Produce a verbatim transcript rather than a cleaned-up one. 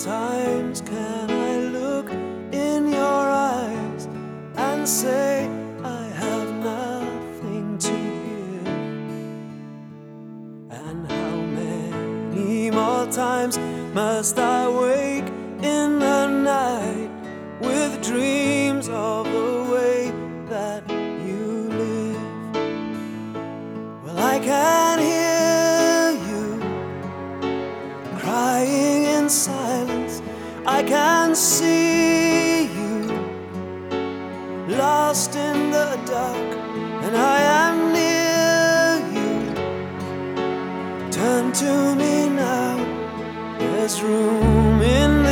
times can I look in your eyes and say I have nothing to give? And how many more times must I wake in the night with dreams of the way that you live? Well, I can hear you crying in silence. I can see you lost in the dark, and I am near you. Turn to me now, there's room in